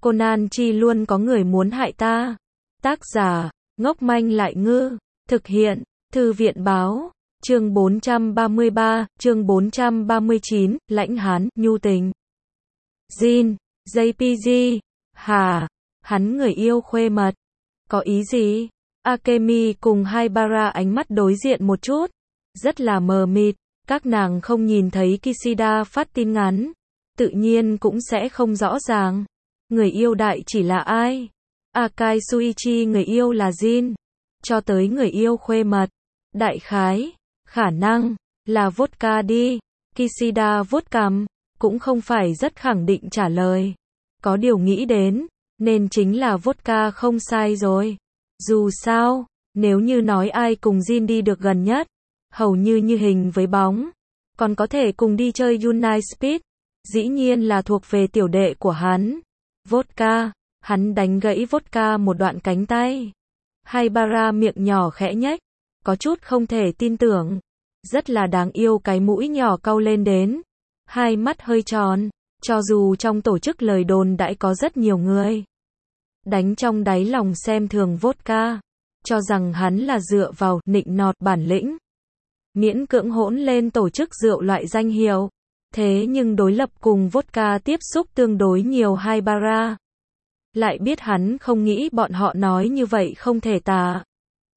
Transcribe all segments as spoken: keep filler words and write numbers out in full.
Conan chi luôn có người muốn hại ta. Tác giả, ngốc manh lại ngư. Thực hiện, Thư viện báo. Chương bốn trăm ba mươi ba, chương bốn trăm ba mươi chín, lãnh hán, nhu tình. Jin, jê pê giê, hả? Hắn người yêu khuê mật. Có ý gì? Akemi cùng Haibara ánh mắt đối diện một chút. Rất là mờ mịt, các nàng không nhìn thấy Kishida phát tin ngắn. Tự nhiên cũng sẽ không rõ ràng. Người yêu đại chỉ là ai? Akai Suichi người yêu là Jin. Cho tới người yêu khuê mật. Đại khái, khả năng, là vodka đi. Kishida vuốt cằm, cũng không phải rất khẳng định trả lời. Có điều nghĩ đến, nên chính là vodka không sai rồi. Dù sao, nếu như nói ai cùng Jin đi được gần nhất, hầu như như hình với bóng. Còn có thể cùng đi chơi Unite Speed, dĩ nhiên là thuộc về tiểu đệ của hắn. Vodka, hắn đánh gãy vodka một đoạn cánh tay. Haibara miệng nhỏ khẽ nhếch, có chút không thể tin tưởng. Rất là đáng yêu, cái mũi nhỏ cau lên đến. Hai mắt hơi tròn, cho dù trong tổ chức lời đồn đãi có rất nhiều người đánh trong đáy lòng xem thường vodka, cho rằng hắn là dựa vào nịnh nọt bản lĩnh, miễn cưỡng hỗn lên tổ chức rượu loại danh hiệu. Thế nhưng đối lập cùng vodka tiếp xúc tương đối nhiều Haibara, lại biết hắn không nghĩ bọn họ nói như vậy không thể tả.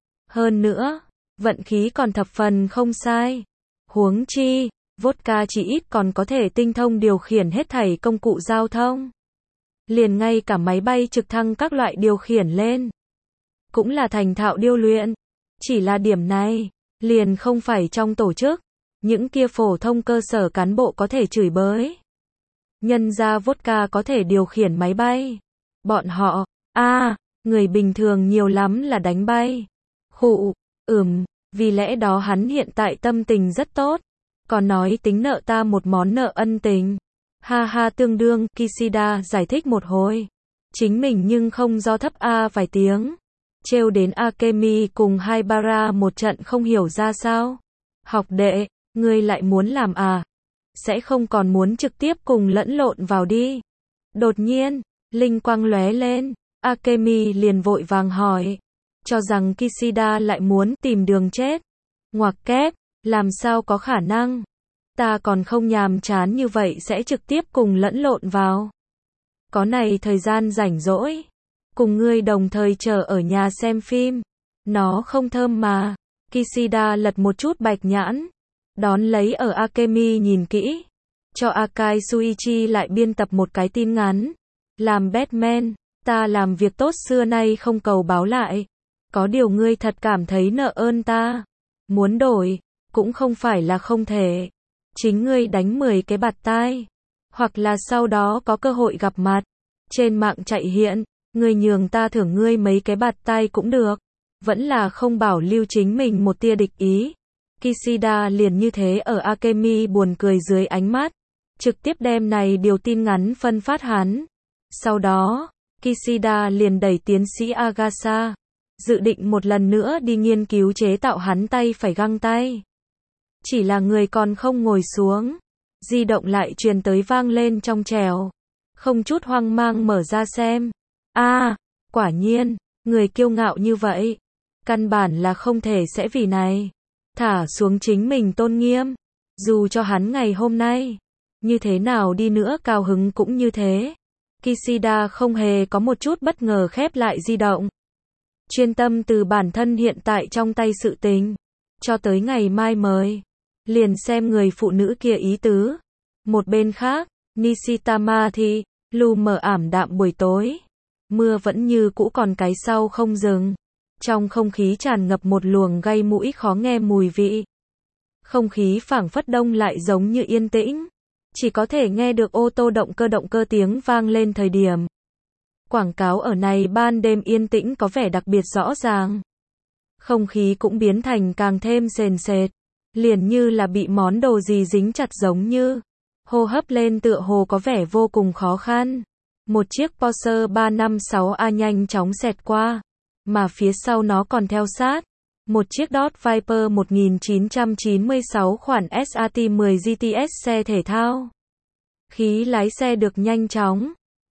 Hơn nữa, vận khí còn thập phần không sai. Huống chi, vodka chỉ ít còn có thể tinh thông điều khiển hết thảy công cụ giao thông. Liền ngay cả máy bay trực thăng các loại điều khiển lên, cũng là thành thạo điêu luyện. Chỉ là điểm này, liền không phải trong tổ chức. Những kia phổ thông cơ sở cán bộ có thể chửi bới. Nhân ra vodka có thể điều khiển máy bay. Bọn họ, a à, người bình thường nhiều lắm là đánh bay. Khụ, ừm, vì lẽ đó hắn hiện tại tâm tình rất tốt. Còn nói tính nợ ta một món nợ ân tình. Ha ha, tương đương, Kishida giải thích một hồi. Chính mình nhưng không do thấp a vài tiếng. Trêu đến Akemi cùng Haibara một trận không hiểu ra sao. Học đệ, ngươi lại muốn làm à? Sẽ không còn muốn trực tiếp cùng lẫn lộn vào đi. Đột nhiên, linh quang lóe lên, Akemi liền vội vàng hỏi. Cho rằng Kishida lại muốn tìm đường chết. Ngoặc kép, làm sao có khả năng? Ta còn không nhàm chán như vậy sẽ trực tiếp cùng lẫn lộn vào. Có này thời gian rảnh rỗi, cùng ngươi đồng thời chờ ở nhà xem phim. Nó không thơm mà. Kishida lật một chút bạch nhãn, đón lấy ở Akemi nhìn kỹ. Cho Akai Suichi lại biên tập một cái tin ngắn. Làm Batman, ta làm việc tốt xưa nay không cầu báo lại. Có điều ngươi thật cảm thấy nợ ơn ta. Muốn đổi, cũng không phải là không thể. Chính ngươi đánh mười cái bạt tai. Hoặc là sau đó có cơ hội gặp mặt. Trên mạng chạy hiện, ngươi nhường ta thưởng ngươi mấy cái bạt tai cũng được. Vẫn là không bảo lưu chính mình một tia địch ý. Kishida liền như thế ở Akemi buồn cười dưới ánh mắt. Trực tiếp đem này điều tin ngắn phân phát hắn. Sau đó, Kishida liền đẩy tiến sĩ Agasa. Dự định một lần nữa đi nghiên cứu chế tạo hắn tay phải găng tay. Chỉ là người còn không ngồi xuống. Di động lại truyền tới vang lên trong trẻo. Không chút hoang mang mở ra xem. a à, quả nhiên, người kiêu ngạo như vậy. Căn bản là không thể sẽ vì này thả xuống chính mình tôn nghiêm. Dù cho hắn ngày hôm nay như thế nào đi nữa cao hứng cũng như thế. Kishida không hề có một chút bất ngờ khép lại di động. Chuyên tâm từ bản thân hiện tại trong tay sự tình. Cho tới ngày mai mời. Liền xem người phụ nữ kia ý tứ. Một bên khác, Nishitama thì lu mờ ảm đạm buổi tối. Mưa vẫn như cũ còn cái sau không dừng. Trong không khí tràn ngập một luồng gây mũi khó nghe mùi vị. Không khí phảng phất đông lại giống như yên tĩnh. Chỉ có thể nghe được ô tô động cơ động cơ tiếng vang lên thời điểm. Quảng cáo ở này ban đêm yên tĩnh có vẻ đặc biệt rõ ràng. Không khí cũng biến thành càng thêm sền sệt. Liền như là bị món đồ gì dính chặt giống như. Hô hấp lên tựa hồ có vẻ vô cùng khó khăn. Một chiếc Porsche ba năm sáu A nhanh chóng xẹt qua. Mà phía sau nó còn theo sát. Một chiếc Dodge Viper một nghìn chín trăm chín mươi sáu khoản ét a tê mười giê tê ét xe thể thao. Khí lái xe được nhanh chóng.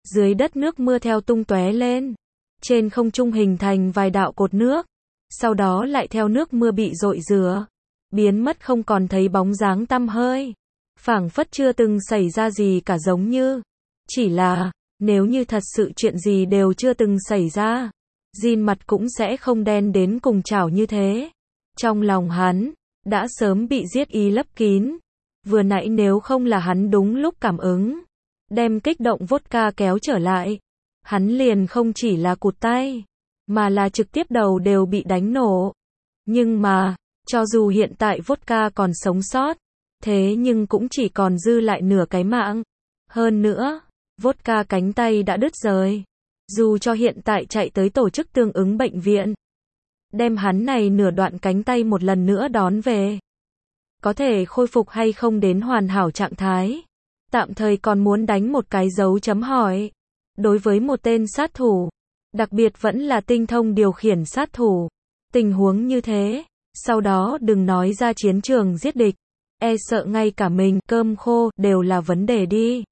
Dưới đất nước mưa theo tung tóe lên. Trên không trung hình thành vài đạo cột nước. Sau đó lại theo nước mưa bị dội rửa. Biến mất không còn thấy bóng dáng tăm hơi. Phảng phất chưa từng xảy ra gì cả, giống như. Chỉ là, nếu như thật sự chuyện gì đều chưa từng xảy ra. Jin mặt cũng sẽ không đen đến cùng chảo như thế. Trong lòng hắn, đã sớm bị giết ý lấp kín. Vừa nãy nếu không là hắn đúng lúc cảm ứng. Đem kích động vodka kéo trở lại. Hắn liền không chỉ là cụt tay. Mà là trực tiếp đầu đều bị đánh nổ. Nhưng mà, cho dù hiện tại vodka còn sống sót. Thế nhưng cũng chỉ còn dư lại nửa cái mạng. Hơn nữa, vodka cánh tay đã đứt rời. Dù cho hiện tại chạy tới tổ chức tương ứng bệnh viện. Đem hắn này nửa đoạn cánh tay một lần nữa đón về. Có thể khôi phục hay không đến hoàn hảo trạng thái. Tạm thời còn muốn đánh một cái dấu chấm hỏi. Đối với một tên sát thủ. Đặc biệt vẫn là tinh thông điều khiển sát thủ. Tình huống như thế. Sau đó đừng nói ra chiến trường giết địch. E sợ ngay cả mình, cơm khô, đều là vấn đề đi.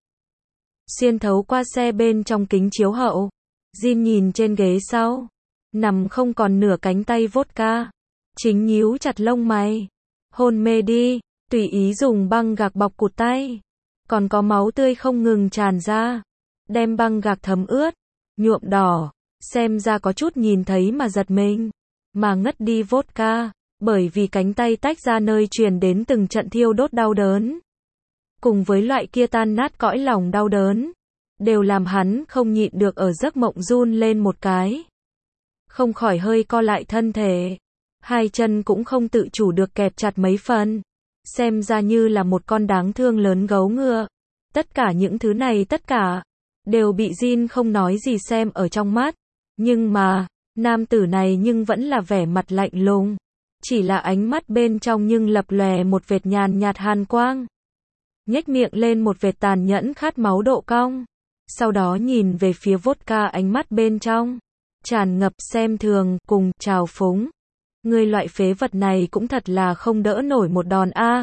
Xuyên thấu qua xe bên trong kính chiếu hậu. Jin nhìn trên ghế sau. Nằm không còn nửa cánh tay vodka. Chính nhíu chặt lông mày. Hôn mê đi. Tùy ý dùng băng gạc bọc cụt tay. Còn có máu tươi không ngừng tràn ra. Đem băng gạc thấm ướt. Nhuộm đỏ. Xem ra có chút nhìn thấy mà giật mình. Mà ngất đi vodka. Bởi vì cánh tay tách ra nơi truyền đến từng trận thiêu đốt đau đớn. Cùng với loại kia tan nát cõi lòng đau đớn. Đều làm hắn không nhịn được ở giấc mộng run lên một cái. Không khỏi hơi co lại thân thể. Hai chân cũng không tự chủ được kẹp chặt mấy phần. Xem ra như là một con đáng thương lớn gấu ngựa. Tất cả những thứ này tất cả. Đều bị Jin không nói gì xem ở trong mắt. Nhưng mà, nam tử này nhưng vẫn là vẻ mặt lạnh lùng. Chỉ là ánh mắt bên trong nhưng lập lòe một vệt nhàn nhạt hàn quang. Nhếch miệng lên một vệt tàn nhẫn khát máu độ cong. Sau đó nhìn về phía vodka, ánh mắt bên trong tràn ngập xem thường cùng trào phúng. Người loại phế vật này cũng thật là không đỡ nổi một đòn a.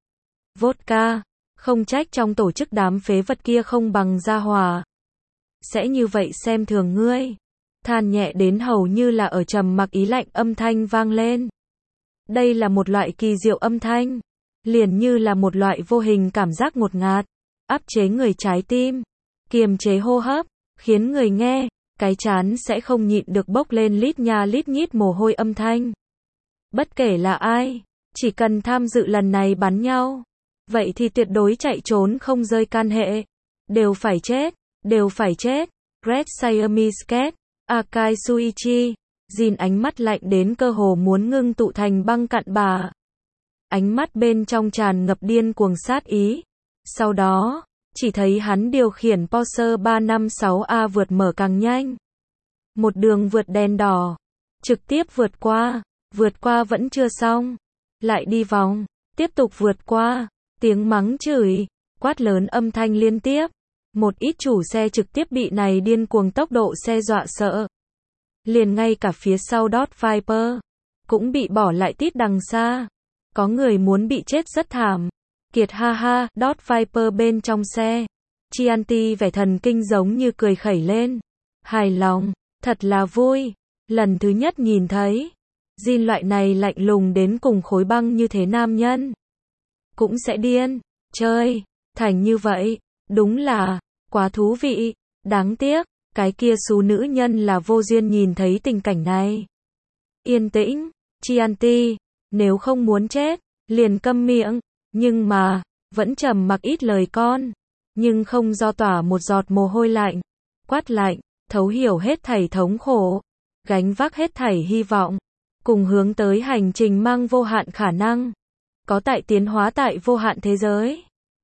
Vodka, không trách trong tổ chức đám phế vật kia không bằng gia hòa. Sẽ như vậy xem thường ngươi. Than nhẹ đến hầu như là ở trầm mặc ý lạnh âm thanh vang lên. Đây là một loại kỳ diệu âm thanh. Liền như là một loại vô hình cảm giác ngột ngạt. Áp chế người trái tim. Kiềm chế hô hấp. Khiến người nghe, cái trán sẽ không nhịn được bốc lên lít nha lít nhít mồ hôi âm thanh. Bất kể là ai, chỉ cần tham dự lần này bắn nhau. Vậy thì tuyệt đối chạy trốn không rơi can hệ. Đều phải chết. Đều phải chết. Red Siamese Cat. Akai Suichi. Jin ánh mắt lạnh đến cơ hồ muốn ngưng tụ thành băng cặn bà. Ánh mắt bên trong tràn ngập điên cuồng sát ý. Sau đó, chỉ thấy hắn điều khiển Porsche ba năm sáu A vượt mở càng nhanh. Một đường vượt đèn đỏ. Trực tiếp vượt qua. Vượt qua vẫn chưa xong. Lại đi vòng. Tiếp tục vượt qua. Tiếng mắng chửi. Quát lớn âm thanh liên tiếp. Một ít chủ xe trực tiếp bị này điên cuồng tốc độ xe dọa sợ. Liền ngay cả phía sau Dodge Viper. Cũng bị bỏ lại tít đằng xa. Có người muốn bị chết rất thảm. Kiệt ha ha, Dodge Viper bên trong xe. Chianti vẻ thần kinh giống như cười khẩy lên. Hài lòng, thật là vui. Lần thứ nhất nhìn thấy. Jin loại này lạnh lùng đến cùng khối băng như thế nam nhân. Cũng sẽ điên. Chơi. Thành như vậy. Đúng là. Quá thú vị. Đáng tiếc. Cái kia xú nữ nhân là vô duyên nhìn thấy tình cảnh này. Yên tĩnh. Chianti. Nếu không muốn chết. Liền câm miệng. Nhưng mà. Vẫn trầm mặc ít lời con. Nhưng không do tỏa một giọt mồ hôi lạnh. Quát lạnh. Thấu hiểu hết thảy thống khổ. Gánh vác hết thảy hy vọng. Cùng hướng tới hành trình mang vô hạn khả năng. Có tại tiến hóa tại vô hạn thế giới.